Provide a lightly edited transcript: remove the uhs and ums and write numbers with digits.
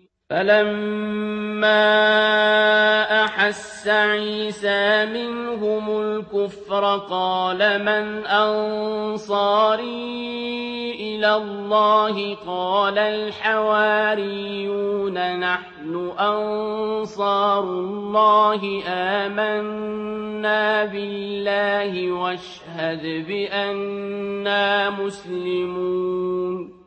فَلَمَّا أَحَسَّ عِيسَىٰ مِنْهُمُ الْكُفْرَ قَالَ مَنْ أَنصَارِي إِلَى اللَّهِ ۖ قَالَ الْحَوَارِيُّونَ نَحْنُ أَنصَارُ اللَّهِ آمَنَّا بِاللَّهِ وَاشْهَدْ بِأَنَّا مُسْلِمُونَ